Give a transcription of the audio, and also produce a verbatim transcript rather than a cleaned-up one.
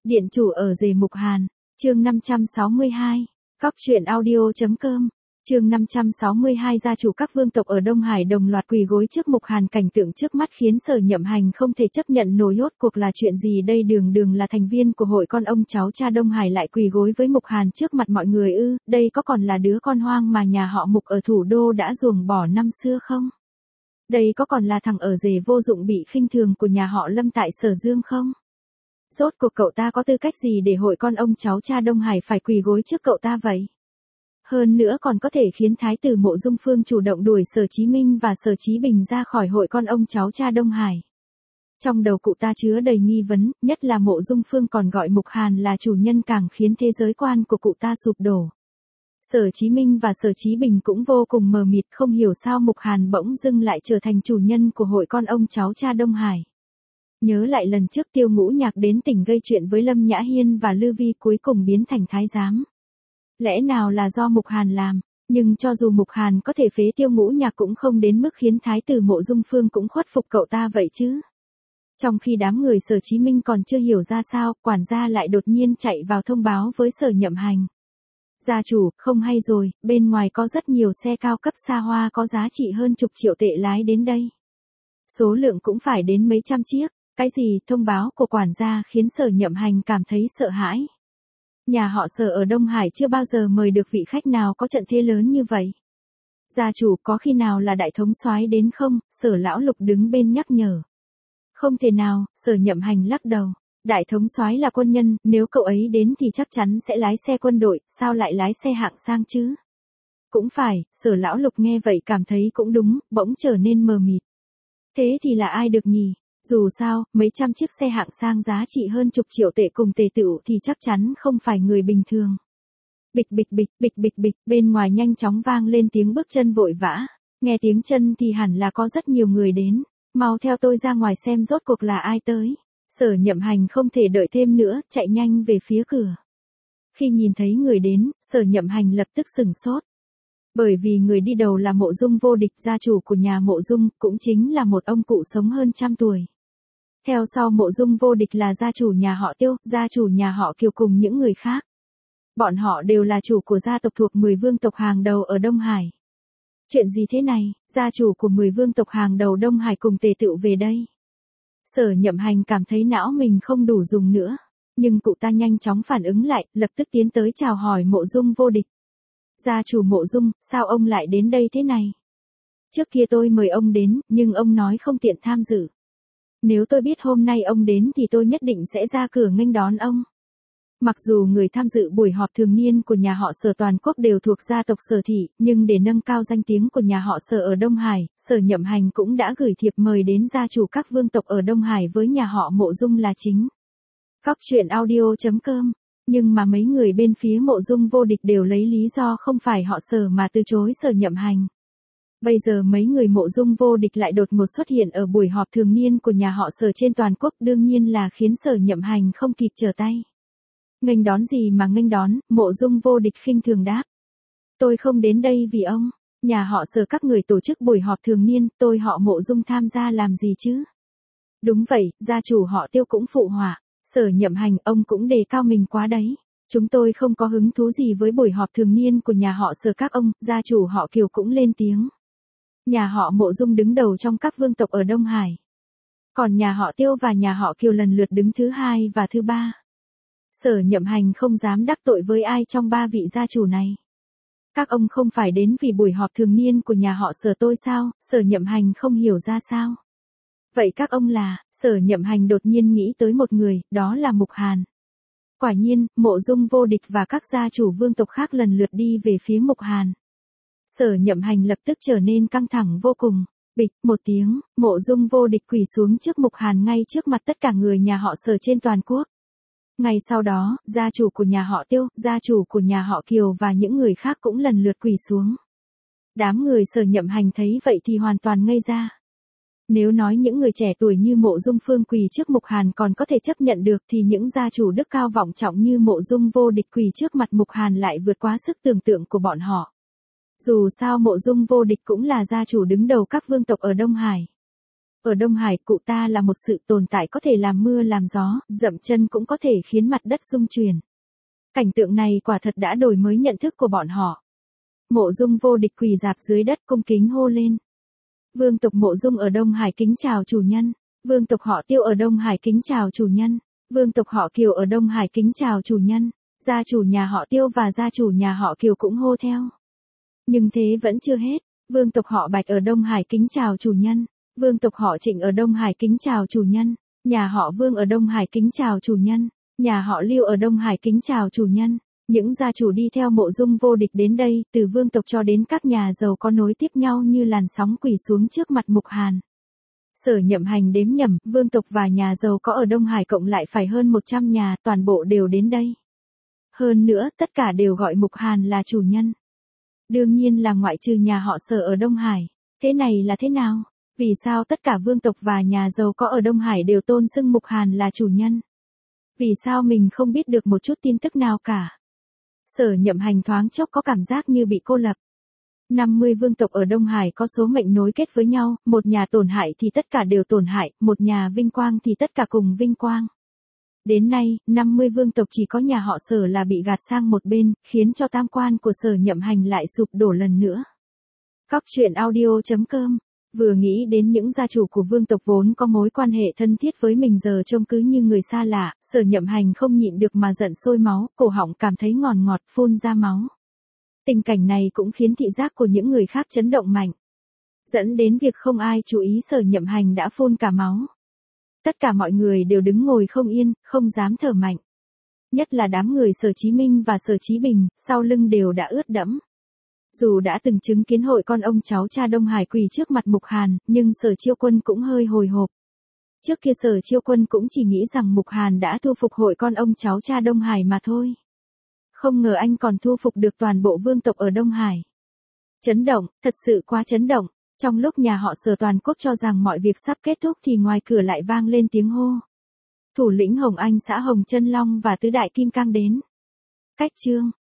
Điện chủ ở rể Mục Hàn, chương năm trăm sáu mươi hai, Cóc truyện audio.com, chương năm trăm sáu mươi hai gia chủ các vương tộc ở Đông Hải đồng loạt quỳ gối trước Mục Hàn, cảnh tượng trước mắt khiến Sở Nhậm Hành không thể chấp nhận nổi. Rốt cuộc là chuyện gì đây, đường đường là thành viên của hội con ông cháu cha Đông Hải lại quỳ gối với Mục Hàn trước mặt mọi người ư, đây có còn là đứa con hoang mà nhà họ Mục ở thủ đô đã ruồng bỏ năm xưa không? Đây có còn là thằng ở rể vô dụng bị khinh thường của nhà họ Lâm tại Sở Dương không? Rốt cuộc cậu ta có tư cách gì để hội con ông cháu cha Đông Hải phải quỳ gối trước cậu ta vậy? Hơn nữa còn có thể khiến Thái tử Mộ Dung Phương chủ động đuổi Sở Chí Minh và Sở Chí Bình ra khỏi hội con ông cháu cha Đông Hải. Trong đầu cụ ta chứa đầy nghi vấn, nhất là Mộ Dung Phương còn gọi Mục Hàn là chủ nhân càng khiến thế giới quan của cụ ta sụp đổ. Sở Chí Minh và Sở Chí Bình cũng vô cùng mờ mịt, không hiểu sao Mục Hàn bỗng dưng lại trở thành chủ nhân của hội con ông cháu cha Đông Hải. Nhớ lại lần trước Tiêu Ngũ Nhạc đến tỉnh gây chuyện với Lâm Nhã Hiên và Lư Vi cuối cùng biến thành thái giám. Lẽ nào là do Mục Hàn làm, nhưng cho dù Mục Hàn có thể phế Tiêu Ngũ Nhạc cũng không đến mức khiến Thái tử Mộ Dung Phương cũng khuất phục cậu ta vậy chứ. Trong khi đám người Sở Chí Minh còn chưa hiểu ra sao, quản gia lại đột nhiên chạy vào thông báo với Sở Nhậm Hành. Gia chủ, không hay rồi, bên ngoài có rất nhiều xe cao cấp xa hoa có giá trị hơn chục triệu tệ lái đến đây. Số lượng cũng phải đến mấy trăm chiếc. Cái gì? Thông báo của quản gia khiến Sở Nhậm Hành cảm thấy sợ hãi. Nhà họ Sở ở Đông Hải chưa bao giờ mời được vị khách nào có trận thế lớn như vậy. Gia chủ, có khi nào là đại thống soái đến không? Sở Lão Lục đứng bên nhắc nhở. Không thể nào, Sở Nhậm Hành lắc đầu. Đại thống soái là quân nhân, nếu cậu ấy đến thì chắc chắn sẽ lái xe quân đội, sao lại lái xe hạng sang chứ? Cũng phải, Sở Lão Lục nghe vậy cảm thấy cũng đúng, bỗng trở nên mờ mịt. Thế thì là ai được nhỉ? Dù sao, mấy trăm chiếc xe hạng sang giá trị hơn chục triệu tệ cùng tề tựu thì chắc chắn không phải người bình thường. Bịch bịch bịch, bịch bịch bịch, bên ngoài nhanh chóng vang lên tiếng bước chân vội vã. Nghe tiếng chân thì hẳn là có rất nhiều người đến. Mau theo tôi ra ngoài xem rốt cuộc là ai tới. Sở Nhậm Hành không thể đợi thêm nữa, chạy nhanh về phía cửa. Khi nhìn thấy người đến, Sở Nhậm Hành lập tức sửng sốt. Bởi vì người đi đầu là Mộ Dung Vô Địch, gia chủ của nhà Mộ Dung, cũng chính là một ông cụ sống hơn trăm tuổi. Theo sau Mộ Dung Vô Địch là gia chủ nhà họ Tiêu, gia chủ nhà họ Kiều cùng những người khác. Bọn họ đều là chủ của gia tộc thuộc mười vương tộc hàng đầu ở Đông Hải. Chuyện gì thế này, gia chủ của mười vương tộc hàng đầu Đông Hải cùng tề tựu về đây. Sở Nhậm Hành cảm thấy não mình không đủ dùng nữa. Nhưng cụ ta nhanh chóng phản ứng lại, lập tức tiến tới chào hỏi Mộ Dung Vô Địch. Gia chủ Mộ Dung, sao ông lại đến đây thế này? Trước kia tôi mời ông đến, nhưng ông nói không tiện tham dự. Nếu tôi biết hôm nay ông đến thì tôi nhất định sẽ ra cửa nghênh đón ông. Mặc dù người tham dự buổi họp thường niên của nhà họ Sở toàn quốc đều thuộc gia tộc Sở Thị, nhưng để nâng cao danh tiếng của nhà họ Sở ở Đông Hải, Sở Nhậm Hành cũng đã gửi thiệp mời đến gia chủ các vương tộc ở Đông Hải với nhà họ Mộ Dung là chính. Cóc truyện audio.com. Nhưng mà mấy người bên phía Mộ Dung Vô Địch đều lấy lý do không phải họ Sở mà từ chối Sở Nhậm Hành. Bây giờ mấy người Mộ Dung Vô Địch lại đột ngột xuất hiện ở buổi họp thường niên của nhà họ Sở trên toàn quốc, đương nhiên là khiến Sở Nhậm Hành không kịp trở tay. Nghênh đón gì mà nghênh đón, Mộ Dung Vô Địch khinh thường đáp. Tôi không đến đây vì ông, nhà họ Sở các người tổ chức buổi họp thường niên, tôi họ Mộ Dung tham gia làm gì chứ? Đúng vậy, gia chủ họ Tiêu cũng phụ họa. Sở Nhậm Hành, ông cũng đề cao mình quá đấy. Chúng tôi không có hứng thú gì với buổi họp thường niên của nhà họ Sở các ông, gia chủ họ Kiều cũng lên tiếng. Nhà họ Mộ Dung đứng đầu trong các vương tộc ở Đông Hải. Còn nhà họ Tiêu và nhà họ Kiều lần lượt đứng thứ hai và thứ ba. Sở Nhậm Hành không dám đắc tội với ai trong ba vị gia chủ này. Các ông không phải đến vì buổi họp thường niên của nhà họ Sở tôi sao? Sở Nhậm Hành không hiểu ra sao. Vậy các ông là? Sở Nhậm Hành đột nhiên nghĩ tới một người, đó là Mục Hàn. Quả nhiên, Mộ Dung Vô Địch và các gia chủ vương tộc khác lần lượt đi về phía Mục Hàn. Sở Nhậm Hành lập tức trở nên căng thẳng vô cùng. Bịch, một tiếng, Mộ Dung Vô Địch quỳ xuống trước Mục Hàn ngay trước mặt tất cả người nhà họ Sở trên toàn quốc. Ngay sau đó, gia chủ của nhà họ Tiêu, gia chủ của nhà họ Kiều và những người khác cũng lần lượt quỳ xuống. Đám người Sở Nhậm Hành thấy vậy thì hoàn toàn ngây ra. Nếu nói những người trẻ tuổi như Mộ Dung Phương quỳ trước Mục Hàn còn có thể chấp nhận được thì những gia chủ đức cao vọng trọng như Mộ Dung Vô Địch quỳ trước mặt Mục Hàn lại vượt quá sức tưởng tượng của bọn họ. Dù sao Mộ Dung Vô Địch cũng là gia chủ đứng đầu các vương tộc ở Đông Hải. ở Đông Hải cụ ta là một sự tồn tại có thể làm mưa làm gió, dậm chân cũng có thể khiến mặt đất rung chuyển. Cảnh tượng này quả thật đã đổi mới nhận thức của bọn họ. Mộ Dung vô địch quỳ dạp dưới đất cung kính hô lên. Vương tộc Mộ Dung ở Đông Hải kính chào chủ nhân. Vương tộc họ Tiêu ở Đông Hải kính chào chủ nhân. Vương tộc họ Kiều ở Đông Hải kính chào chủ nhân. Gia chủ nhà họ Tiêu và gia chủ nhà họ Kiều cũng hô theo. Nhưng thế vẫn chưa hết. Vương tộc họ Bạch ở Đông Hải kính chào chủ nhân. Vương tộc họ Trịnh ở Đông Hải kính chào chủ nhân. Nhà họ Vương ở Đông Hải kính chào chủ nhân. Nhà họ Lưu ở Đông Hải kính chào chủ nhân. Những gia chủ đi theo Mộ Dung vô địch đến đây, từ vương tộc cho đến các nhà giàu có nối tiếp nhau như làn sóng quỳ xuống trước mặt Mục Hàn. Sở Nhậm Hành đếm nhầm, vương tộc và nhà giàu có ở Đông Hải cộng lại phải hơn một trăm nhà, toàn bộ đều đến đây. Hơn nữa, tất cả đều gọi Mục Hàn là chủ nhân. Đương nhiên là ngoại trừ nhà họ Sở ở Đông Hải. Thế này là thế nào? Vì sao tất cả vương tộc và nhà giàu có ở Đông Hải đều tôn xưng Mục Hàn là chủ nhân? Vì sao mình không biết được một chút tin tức nào cả? Sở Nhậm Hành thoáng chốc có cảm giác như bị cô lập. năm mươi vương tộc ở Đông Hải có số mệnh nối kết với nhau, một nhà tổn hại thì tất cả đều tổn hại, một nhà vinh quang thì tất cả cùng vinh quang. Đến nay, năm mươi vương tộc chỉ có nhà họ Sở là bị gạt sang một bên, khiến cho tam quan của Sở Nhậm Hành lại sụp đổ lần nữa. Cóc truyện audio chấm com. Vừa nghĩ đến những gia chủ của vương tộc vốn có mối quan hệ thân thiết với mình giờ trông cứ như người xa lạ, Sở Nhậm Hành không nhịn được mà giận sôi máu, cổ họng cảm thấy ngọt ngọt phun ra máu. Tình cảnh này cũng khiến thị giác của những người khác chấn động mạnh, dẫn đến việc không ai chú ý Sở Nhậm Hành đã phun cả máu. Tất cả mọi người đều đứng ngồi không yên, không dám thở mạnh. Nhất là đám người Sở Chí Minh và Sở Chí Bình, sau lưng đều đã ướt đẫm. Dù đã từng chứng kiến hội con ông cháu cha Đông Hải quỳ trước mặt Mục Hàn, nhưng Sở Chiêu Quân cũng hơi hồi hộp. Trước kia Sở Chiêu Quân cũng chỉ nghĩ rằng Mục Hàn đã thu phục hội con ông cháu cha Đông Hải mà thôi. Không ngờ anh còn thu phục được toàn bộ vương tộc ở Đông Hải. Chấn động, thật sự quá chấn động. Trong lúc nhà họ Sở toàn quốc cho rằng mọi việc sắp kết thúc thì ngoài cửa lại vang lên tiếng hô. Thủ lĩnh Hồng Anh xã Hồng Chân Long và tứ đại kim cang đến. Cách chương